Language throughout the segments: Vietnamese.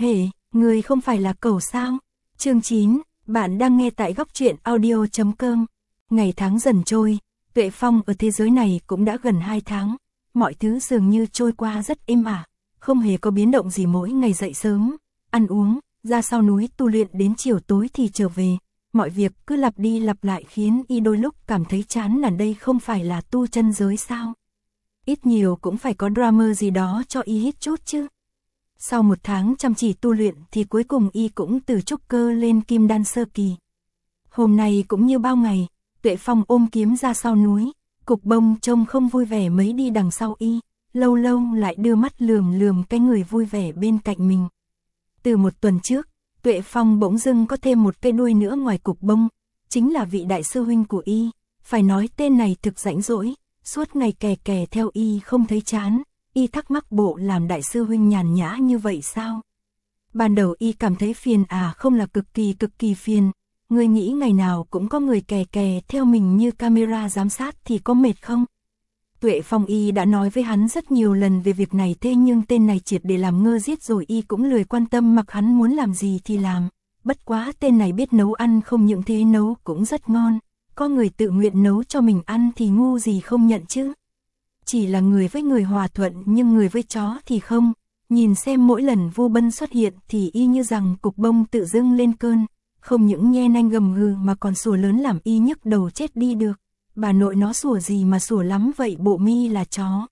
Hề, người không phải là cẩu sao? Chương 9, bạn đang nghe tại góc truyện audio.com. Ngày tháng dần trôi, Tuệ Phong ở thế giới này cũng đã gần 2 tháng. Mọi thứ dường như trôi qua rất êm ả, không hề có biến động gì. Mỗi ngày dậy sớm, ăn uống, ra sau núi tu luyện đến chiều tối thì trở về. Mọi việc cứ lặp đi lặp lại khiến y đôi lúc cảm thấy chán nản. Đây không phải là tu chân giới sao? Ít nhiều cũng phải có drama gì đó cho y hít chút chứ. Sau 1 tháng chăm chỉ tu luyện thì cuối cùng y cũng từ trúc cơ lên kim đan sơ kỳ. Hôm nay cũng như bao ngày, Tuệ Phong ôm kiếm ra sau núi, Cục Bông trông không vui vẻ mấy đi đằng sau y, lâu lâu lại đưa mắt lườm lườm cái người vui vẻ bên cạnh mình. Từ 1 tuần trước, Tuệ Phong bỗng dưng có thêm một cái đuôi nữa ngoài Cục Bông, chính là vị đại sư huynh của y. Phải nói tên này thực rãnh rỗi, suốt ngày kè kè theo y không thấy chán. Y thắc mắc bộ làm đại sư huynh nhàn nhã như vậy sao? Ban đầu y cảm thấy phiền không là cực kỳ phiền. Người nghĩ ngày nào cũng có người kè kè theo mình như camera giám sát thì có mệt không? Tuệ Phong y đã nói với hắn rất nhiều lần về việc này, thế nhưng tên này triệt để làm ngơ giết rồi y cũng lười quan tâm, mặc hắn muốn làm gì thì làm. Bất quá tên này biết nấu ăn, không những thế nấu cũng rất ngon. Có người tự nguyện nấu cho mình ăn thì ngu gì không nhận chứ. Chỉ là người với người hòa thuận nhưng người với chó thì không. Nhìn xem mỗi lần Vu Bân xuất hiện thì y như rằng Cục Bông tự dưng lên cơn. Không những nhe nanh gầm gừ mà còn sủa lớn làm y nhức đầu chết đi được. Bà nội nó sủa gì mà sủa lắm vậy, bộ mi là chó?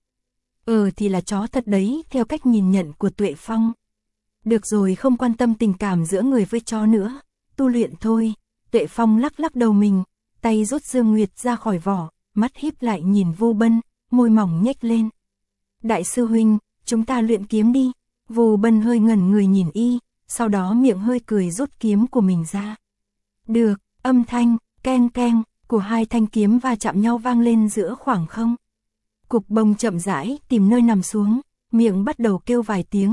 Thì là chó thật đấy, theo cách nhìn nhận của Tuệ Phong. Được rồi, không quan tâm tình cảm giữa người với chó nữa. Tu luyện thôi. Tuệ Phong lắc lắc đầu mình, tay rút Dương Nguyệt ra khỏi vỏ, mắt híp lại nhìn Vu Bân, môi mỏng nhếch lên. Đại sư huynh, chúng ta luyện kiếm đi. Vu Bân hơi ngẩn người nhìn y, sau đó miệng hơi cười rút kiếm của mình ra. Được, âm thanh, keng keng, của 2 thanh kiếm va chạm nhau vang lên giữa khoảng không. Cục Bông chậm rãi tìm nơi nằm xuống, miệng bắt đầu kêu vài tiếng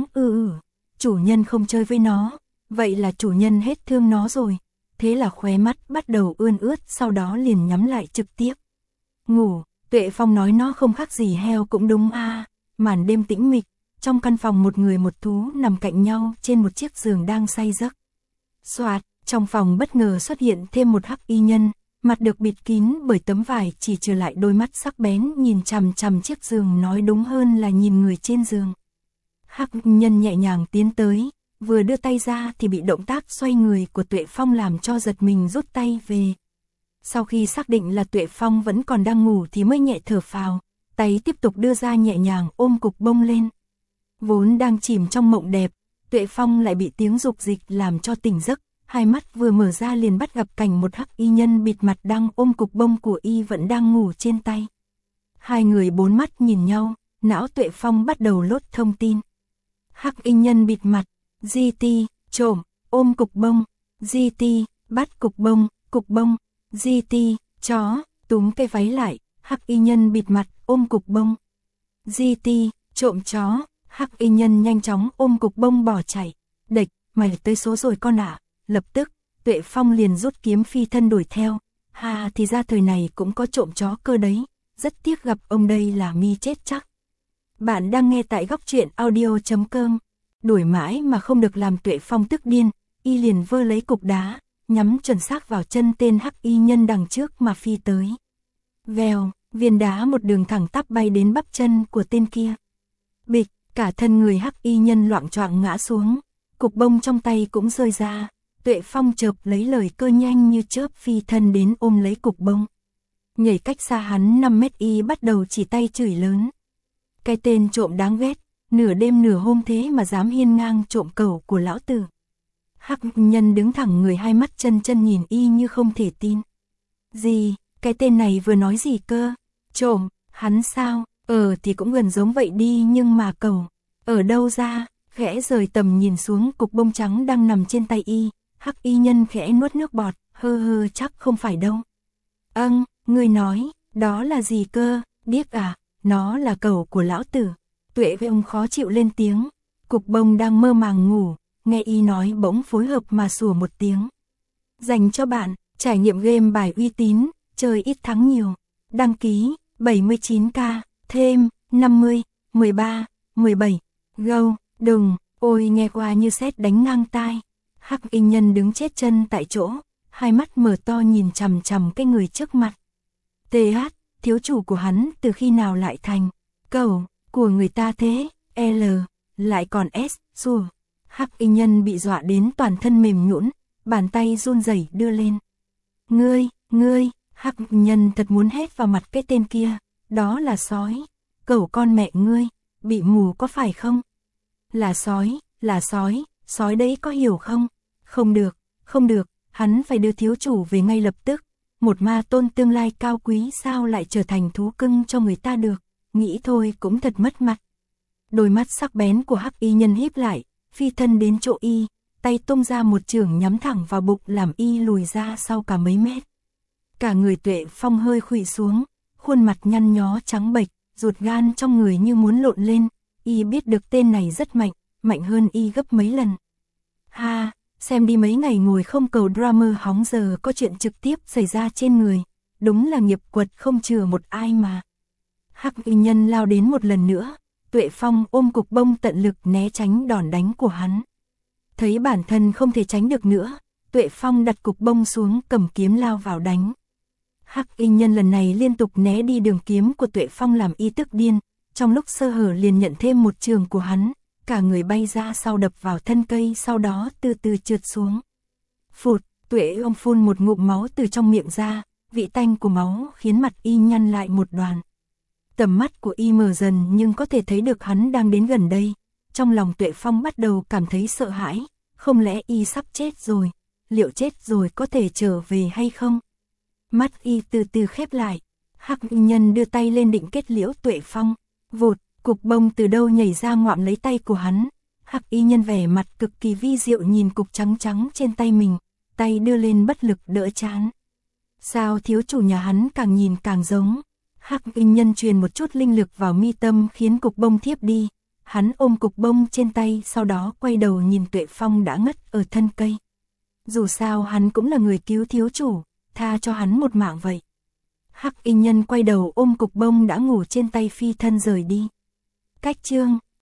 Chủ nhân không chơi với nó, vậy là chủ nhân hết thương nó rồi. Thế là khóe mắt bắt đầu ươn ướt, sau đó liền nhắm lại trực tiếp. Ngủ. Tuệ Phong nói nó không khác gì heo cũng đúng Màn đêm tĩnh mịch, trong căn phòng một người một thú nằm cạnh nhau trên một chiếc giường đang say giấc. Soạt, trong phòng bất ngờ xuất hiện thêm một hắc y nhân, mặt được bịt kín bởi tấm vải, chỉ trừ lại đôi mắt sắc bén nhìn chằm chằm chiếc giường, nói đúng hơn là nhìn người trên giường. Hắc nhân nhẹ nhàng tiến tới, vừa đưa tay ra thì bị động tác xoay người của Tuệ Phong làm cho giật mình, rút tay về. Sau khi xác định là Tuệ Phong vẫn còn đang ngủ thì mới nhẹ thở phào, tay tiếp tục đưa ra nhẹ nhàng ôm Cục Bông lên. Vốn đang chìm trong mộng đẹp, Tuệ Phong lại bị tiếng dục dịch làm cho tỉnh giấc, hai mắt vừa mở ra liền bắt gặp cảnh một hắc y nhân bịt mặt đang ôm Cục Bông của y vẫn đang ngủ trên tay. Hai người 4 mắt nhìn nhau, não Tuệ Phong bắt đầu lốt thông tin. Hắc y nhân bịt mặt, GT, trộm, ôm Cục Bông, GT, bắt Cục Bông, GT, chó, túm cái váy lại, hắc y nhân bịt mặt, ôm Cục Bông. GT, trộm chó, hắc y nhân nhanh chóng ôm Cục Bông bỏ chạy. Địch, mày tới số rồi con ạ. Lập tức, Tuệ Phong liền rút kiếm phi thân đuổi theo. Thì ra thời này cũng có trộm chó cơ đấy. Rất tiếc gặp ông đây là mi chết chắc. Bạn đang nghe tại góc truyện audio.com. Đuổi mãi mà không được làm Tuệ Phong tức điên, y liền vơ lấy cục đá, nhắm chuẩn xác vào chân tên hắc y nhân đằng trước mà phi tới. Vèo, viên đá một đường thẳng tắp bay đến bắp chân của tên kia. Bịch, cả thân người hắc y nhân loạng choạng ngã xuống, Cục Bông trong tay cũng rơi ra. Tuệ Phong chợp lấy lời cơ nhanh như chớp phi thân đến ôm lấy Cục Bông. Nhảy cách xa hắn 5 mét, y bắt đầu chỉ tay chửi lớn. Cái tên trộm đáng ghét, nửa đêm nửa hôm thế mà dám hiên ngang trộm cẩu của lão tử. Hắc nhân đứng thẳng người, hai mắt chân nhìn y như không thể tin. Gì, cái tên này vừa nói gì cơ? Trộm, hắn sao? Thì cũng gần giống vậy đi, nhưng mà cẩu, ở đâu ra? Khẽ rời tầm nhìn xuống Cục Bông trắng đang nằm trên tay y, hắc y nhân khẽ nuốt nước bọt, chắc không phải đâu. Ngươi nói, đó là gì cơ? Điếc à, nó là cẩu của lão tử. Tuệ với ông khó chịu lên tiếng. Cục Bông đang mơ màng ngủ, nghe y nói bỗng phối hợp mà sủa một tiếng. Dành cho bạn, trải nghiệm game bài uy tín, chơi ít thắng nhiều. Đăng ký 79k, thêm 50, 13, 17. Go, đùng, Ôi nghe qua như sét đánh ngang tai. Hắc y nhân đứng chết chân tại chỗ, hai mắt mở to nhìn chằm chằm cái người trước mặt. TH, thiếu chủ của hắn từ khi nào lại thành cẩu của người ta thế? L, lại còn S, xù. Hắc y nhân bị dọa đến toàn thân mềm nhũn, bàn tay run rẩy đưa lên. Ngươi, Hắc y nhân thật muốn hét vào mặt cái tên kia, đó là sói, cẩu con mẹ ngươi, bị mù có phải không? Là sói, sói đấy có hiểu không? Không được, hắn phải đưa thiếu chủ về ngay lập tức. Một ma tôn tương lai cao quý sao lại trở thành thú cưng cho người ta được, nghĩ thôi cũng thật mất mặt. Đôi mắt sắc bén của Hắc y nhân híp lại, phi thân đến chỗ y, tay tung ra một chưởng nhắm thẳng vào bụng làm y lùi ra sau cả mấy mét. Cả người Tuệ Phong hơi khuỵu xuống, khuôn mặt nhăn nhó trắng bệch, ruột gan trong người như muốn lộn lên, y biết được tên này rất mạnh hơn y gấp mấy lần. Ha, xem đi mấy ngày ngồi không cầu drama hóng giờ có chuyện trực tiếp xảy ra trên người, đúng là nghiệp quật không chừa một ai mà. Hắc y nhân lao đến một lần nữa, Tuệ Phong ôm cục bông tận lực né tránh đòn đánh của hắn. Thấy bản thân không thể tránh được nữa, Tuệ Phong đặt cục bông xuống cầm kiếm lao vào đánh. Hắc y nhân lần này liên tục né đi đường kiếm của Tuệ Phong làm y tức điên, trong lúc sơ hở liền nhận thêm một trường của hắn, cả người bay ra sau đập vào thân cây sau đó từ từ trượt xuống. Phụt, Tuệ ông phun một ngụm máu từ trong miệng ra, vị tanh của máu khiến mặt y nhăn lại một đoàn. Tầm mắt của y mờ dần nhưng có thể thấy được hắn đang đến gần đây, trong lòng Tuệ Phong bắt đầu cảm thấy sợ hãi, không lẽ y sắp chết rồi, liệu chết rồi có thể trở về hay không? Mắt y từ từ khép lại, Hắc y nhân đưa tay lên định kết liễu Tuệ Phong, vụt, cục bông từ đâu nhảy ra ngoạm lấy tay của hắn. Hắc y nhân vẻ mặt cực kỳ vi diệu nhìn cục trắng trắng trên tay mình, tay đưa lên bất lực đỡ chán. Sao thiếu chủ nhà hắn càng nhìn càng giống? Hắc y nhân truyền một chút linh lực vào mi tâm khiến cục bông thiếp đi. Hắn ôm cục bông trên tay sau đó quay đầu nhìn Tuệ Phong đã ngất ở thân cây. Dù sao hắn cũng là người cứu thiếu chủ, tha cho hắn một mạng vậy. Hắc y nhân quay đầu ôm cục bông đã ngủ trên tay phi thân rời đi. Cách chương